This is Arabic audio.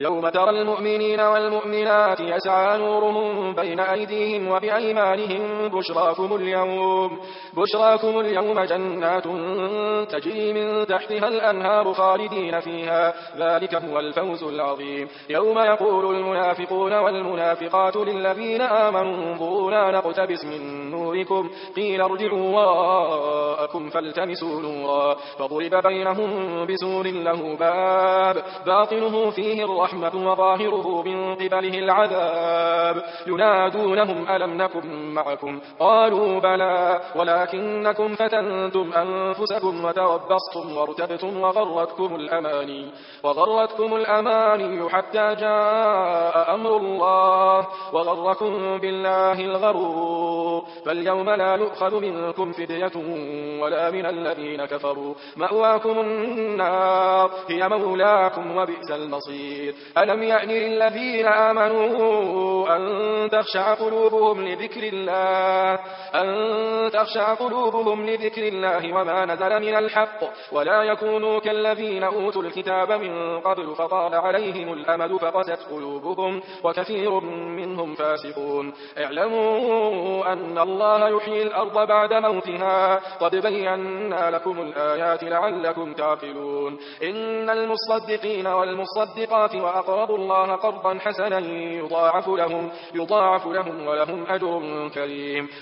يوم ترى المؤمنين والمؤمنات يسعى نورهم بين أيديهم وبأيمانهم بشراكم اليوم جنات تجري من تحتها الأنهار خالدين فيها ذلك هو الفوز العظيم. يوم يقول المنافقون والمنافقات للذين آمنوا انظرونا نقتبس من نوركم قيل ارجعوا وراءكم فالتمسوا نورا فضرب بينهم بسور له باب باطنه فيه الرحمة وظاهره من قبله العذاب ينادونهم ألم نكن معكم قالوا بلى ولكنكم فتنتم أنفسكم وتربصتم وارتبتم وغرتكم الأماني حتى جاء أمر الله وغركم بالله الغرور فاليوم لا يؤخذ منكم فدية ولا من الذين كفروا مأواكم النار هي مولاكم وبئس المصير. ألم يأن للذين آمنوا أن تخشع قلوبهم لذكر الله وما نزل من الحق ولا يكونوا كالذين أوتوا الكتاب من قبل فطال عليهم الأمد فقست قلوبهم وكثير منهم فاسقون. اعلموا أن الله يحيي الأرض بعد موتها قد بينا لكم الآيات لعلكم تعقلون. إن المصدقين والمصدقات وأقرضوا الله قرضا حسنا يضاعف لهم ولهم أجر كريم.